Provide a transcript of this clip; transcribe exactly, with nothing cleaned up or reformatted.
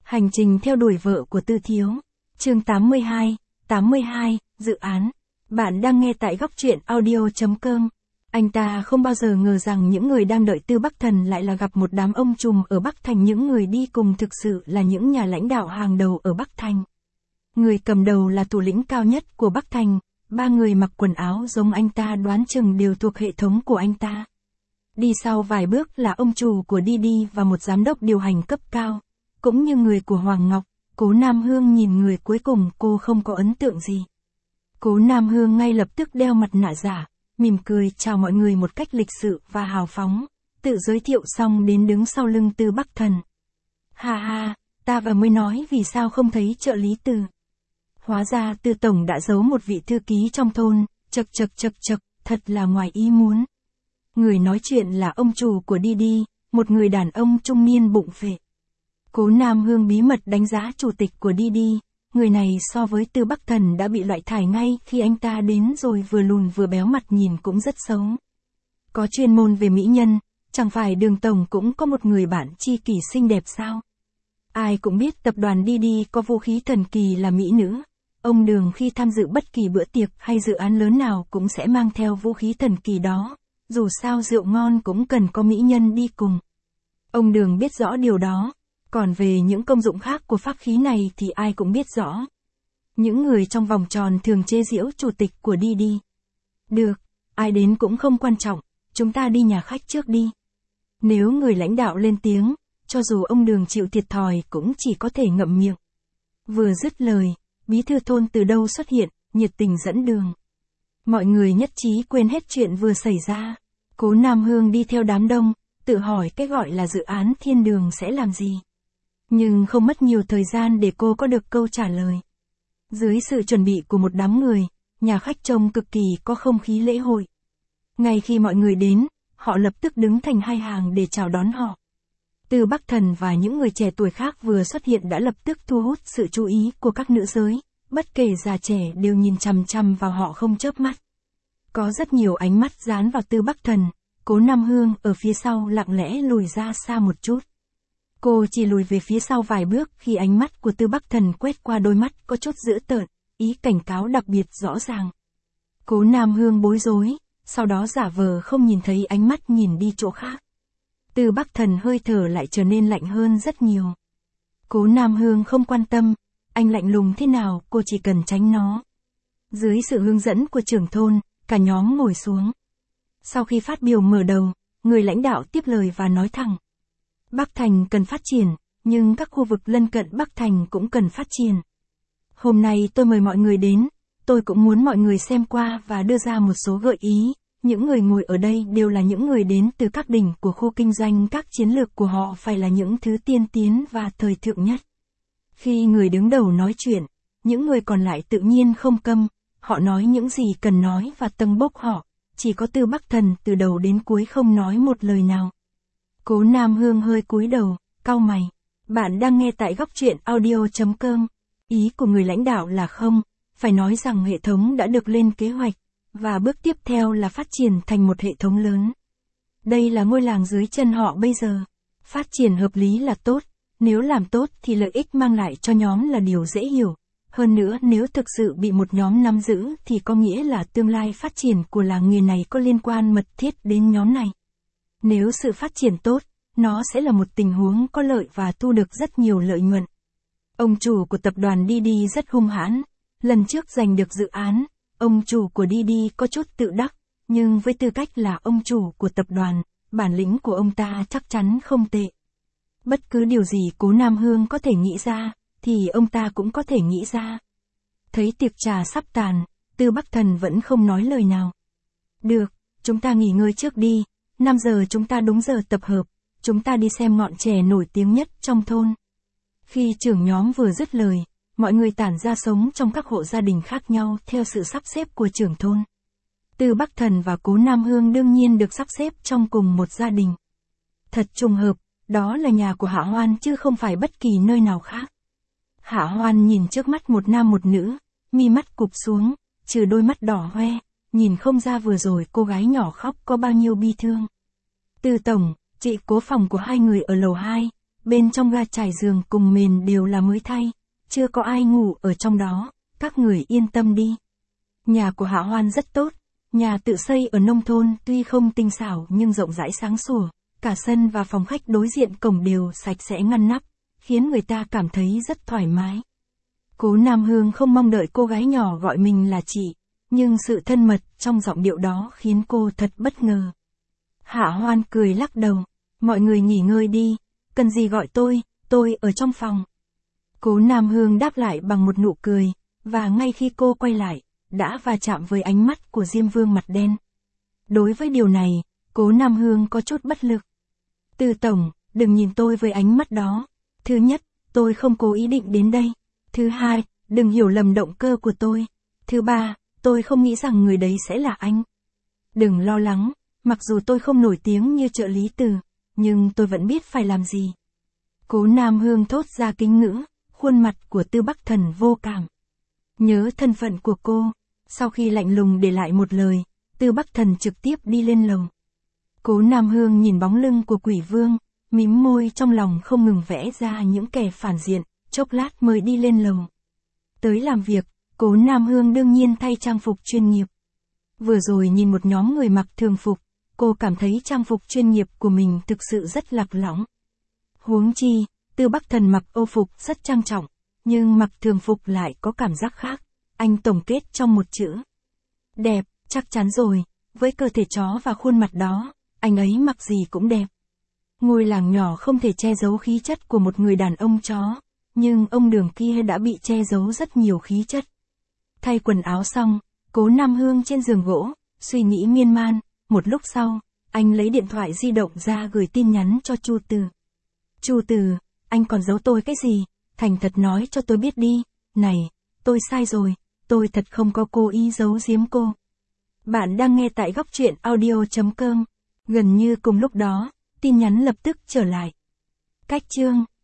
Hành trình theo đuổi vợ của Tư Thiếu. Chương tám mươi hai, tám mươi hai, dự án. Bạn đang nghe tại góc truyện audio chấm com. Anh ta không bao giờ ngờ rằng những người đang đợi Tư Bắc Thần lại là gặp một đám ông trùm ở Bắc Thành. Những người đi cùng thực sự là những nhà lãnh đạo hàng đầu ở Bắc Thành. Người cầm đầu là thủ lĩnh cao nhất của Bắc Thành, ba người mặc quần áo giống anh ta đoán chừng đều thuộc hệ thống của anh ta. Đi sau vài bước là ông chủ của Didi và một giám đốc điều hành cấp cao, cũng như người của Hoàng Ngọc. Cố Nam Hương nhìn người cuối cùng cô không có ấn tượng gì. Cố Nam Hương ngay lập tức đeo mặt nạ giả, mỉm cười chào mọi người một cách lịch sự và hào phóng, tự giới thiệu xong đến đứng sau lưng Tư Bắc Thần. Ha ha, ta và mới nói vì sao không thấy trợ lý Từ. Hóa ra Tư Tổng đã giấu một vị thư ký trong thôn, chật chật chật chật, thật là ngoài ý muốn. Người nói chuyện là ông chủ của Didi, một người đàn ông trung niên bụng phệ. Cố Nam Hương bí mật đánh giá chủ tịch của Didi, người này so với Tư Bắc Thần đã bị loại thải ngay khi anh ta đến rồi, vừa lùn vừa béo, mặt nhìn cũng rất xấu. Có chuyên môn về mỹ nhân, chẳng phải Đường Tổng cũng có một người bạn tri kỷ xinh đẹp sao? Ai cũng biết tập đoàn Didi có vũ khí thần kỳ là mỹ nữ. Ông Đường khi tham dự bất kỳ bữa tiệc hay dự án lớn nào cũng sẽ mang theo vũ khí thần kỳ đó, dù sao rượu ngon cũng cần có mỹ nhân đi cùng. Ông Đường biết rõ điều đó, còn về những công dụng khác của pháp khí này thì ai cũng biết rõ. Những người trong vòng tròn thường chế giễu chủ tịch của Didi. Được, ai đến cũng không quan trọng, chúng ta đi nhà khách trước đi. Nếu người lãnh đạo lên tiếng, cho dù ông Đường chịu thiệt thòi cũng chỉ có thể ngậm miệng. Vừa dứt lời, bí thư thôn từ đâu xuất hiện, nhiệt tình dẫn đường. Mọi người nhất trí quên hết chuyện vừa xảy ra. Cố Nam Hương đi theo đám đông, tự hỏi cái gọi là dự án thiên đường sẽ làm gì. Nhưng không mất nhiều thời gian để cô có được câu trả lời. Dưới sự chuẩn bị của một đám người, nhà khách trông cực kỳ có không khí lễ hội. Ngay khi mọi người đến, họ lập tức đứng thành hai hàng để chào đón họ. Tư Bắc Thần và những người trẻ tuổi khác vừa xuất hiện đã lập tức thu hút sự chú ý của các nữ giới, bất kể già trẻ đều nhìn chằm chằm vào họ không chớp mắt. Có rất nhiều ánh mắt dán vào Tư Bắc Thần, Cố Nam Hương ở phía sau lặng lẽ lùi ra xa một chút. Cô chỉ lùi về phía sau vài bước khi ánh mắt của Tư Bắc Thần quét qua đôi mắt có chút dữ tợn, ý cảnh cáo đặc biệt rõ ràng. Cố Nam Hương bối rối, sau đó giả vờ không nhìn thấy ánh mắt nhìn đi chỗ khác. Tư Bắc Thần hơi thở lại trở nên lạnh hơn rất nhiều. Cố Nam Hương không quan tâm, anh lạnh lùng thế nào cô chỉ cần tránh nó. Dưới sự hướng dẫn của trưởng thôn, cả nhóm ngồi xuống. Sau khi phát biểu mở đầu, người lãnh đạo tiếp lời và nói thẳng. Bắc Thành cần phát triển, nhưng các khu vực lân cận Bắc Thành cũng cần phát triển. Hôm nay tôi mời mọi người đến, tôi cũng muốn mọi người xem qua và đưa ra một số gợi ý. Những người ngồi ở đây đều là những người đến từ các đỉnh của khu kinh doanh, các chiến lược của họ phải là những thứ tiên tiến và thời thượng nhất. Khi người đứng đầu nói chuyện, những người còn lại tự nhiên không câm, họ nói những gì cần nói và tâng bốc họ, chỉ có Tư Bắc Thần từ đầu đến cuối không nói một lời nào. Cố Nam Hương hơi cúi đầu, cau mày. Bạn đang nghe tại góc truyện audio chấm com. Ý của người lãnh đạo là không, phải nói rằng hệ thống đã được lên kế hoạch, và bước tiếp theo là phát triển thành một hệ thống lớn. Đây là ngôi làng dưới chân họ bây giờ. Phát triển hợp lý là tốt, nếu làm tốt thì lợi ích mang lại cho nhóm là điều dễ hiểu. Hơn nữa nếu thực sự bị một nhóm nắm giữ thì có nghĩa là tương lai phát triển của làng nghề này có liên quan mật thiết đến nhóm này. Nếu sự phát triển tốt, nó sẽ là một tình huống có lợi và thu được rất nhiều lợi nhuận. Ông chủ của tập đoàn Didi rất hung hãn. Lần trước giành được dự án, ông chủ của Didi có chút tự đắc, nhưng với tư cách là ông chủ của tập đoàn, bản lĩnh của ông ta chắc chắn không tệ. Bất cứ điều gì Cố Nam Hương có thể nghĩ ra, thì ông ta cũng có thể nghĩ ra. Thấy tiệc trà sắp tàn, Tư Bắc Thần vẫn không nói lời nào. Được, chúng ta nghỉ ngơi trước đi, năm giờ chúng ta đúng giờ tập hợp, chúng ta đi xem ngọn chè nổi tiếng nhất trong thôn. Khi trưởng nhóm vừa dứt lời, mọi người tản ra sống trong các hộ gia đình khác nhau theo sự sắp xếp của trưởng thôn. Tư Bắc Thần và Cố Nam Hương đương nhiên được sắp xếp trong cùng một gia đình. Thật trùng hợp, đó là nhà của Hạ Hoan chứ không phải bất kỳ nơi nào khác. Hạ Hoan nhìn trước mắt một nam một nữ, mi mắt cụp xuống, trừ đôi mắt đỏ hoe, nhìn không ra vừa rồi cô gái nhỏ khóc có bao nhiêu bi thương. Tư Tổng, chị Cố phòng của hai người ở lầu hai, bên trong ga trải giường cùng mền đều là mới thay, chưa có ai ngủ ở trong đó, các người yên tâm đi. Nhà của Hạ Hoan rất tốt, nhà tự xây ở nông thôn tuy không tinh xảo nhưng rộng rãi sáng sủa, cả sân và phòng khách đối diện cổng đều sạch sẽ ngăn nắp, khiến người ta cảm thấy rất thoải mái. Cố Nam Hương không mong đợi cô gái nhỏ gọi mình là chị, nhưng sự thân mật trong giọng điệu đó khiến cô thật bất ngờ. Hạ Hoan cười lắc đầu, mọi người nghỉ ngơi đi, cần gì gọi tôi, tôi ở trong phòng. Cố Nam Hương đáp lại bằng một nụ cười, và ngay khi cô quay lại, đã va chạm với ánh mắt của Diêm Vương mặt đen. Đối với điều này, Cố Nam Hương có chút bất lực. Từ tổng, đừng nhìn tôi với ánh mắt đó. Thứ nhất, tôi không cố ý định đến đây. Thứ hai, đừng hiểu lầm động cơ của tôi. Thứ ba, tôi không nghĩ rằng người đấy sẽ là anh. Đừng lo lắng, mặc dù tôi không nổi tiếng như trợ lý Từ, nhưng tôi vẫn biết phải làm gì. Cố Nam Hương thốt ra kính ngữ, khuôn mặt của Tư Bắc Thần vô cảm. Nhớ thân phận của cô, sau khi lạnh lùng để lại một lời, Tư Bắc Thần trực tiếp đi lên lầu. Cố Nam Hương nhìn bóng lưng của Quỷ Vương, mím môi trong lòng không ngừng vẽ ra những kẻ phản diện, chốc lát mới đi lên lầu. Tới làm việc, Cố Nam Hương đương nhiên thay trang phục chuyên nghiệp. Vừa rồi nhìn một nhóm người mặc thường phục, cô cảm thấy trang phục chuyên nghiệp của mình thực sự rất lạc lõng. Huống chi, Tư Bắc Thần mặc Âu phục rất trang trọng, nhưng mặc thường phục lại có cảm giác khác, anh tổng kết trong một chữ. Đẹp, chắc chắn rồi, với cơ thể chó và khuôn mặt đó, anh ấy mặc gì cũng đẹp. Ngôi làng nhỏ không thể che giấu khí chất của một người đàn ông chó, nhưng ông Đường kia đã bị che giấu rất nhiều khí chất. Thay quần áo xong, Cố Nam Hương trên giường gỗ, suy nghĩ miên man, một lúc sau, anh lấy điện thoại di động ra gửi tin nhắn cho Chu Từ. Chu Từ, anh còn giấu tôi cái gì, thành thật nói cho tôi biết đi, này, tôi sai rồi, tôi thật không có cố ý giấu giếm cô. Bạn đang nghe tại góc truyện audio chấm com, gần như cùng lúc đó, tin nhắn lập tức trở lại. Cách chương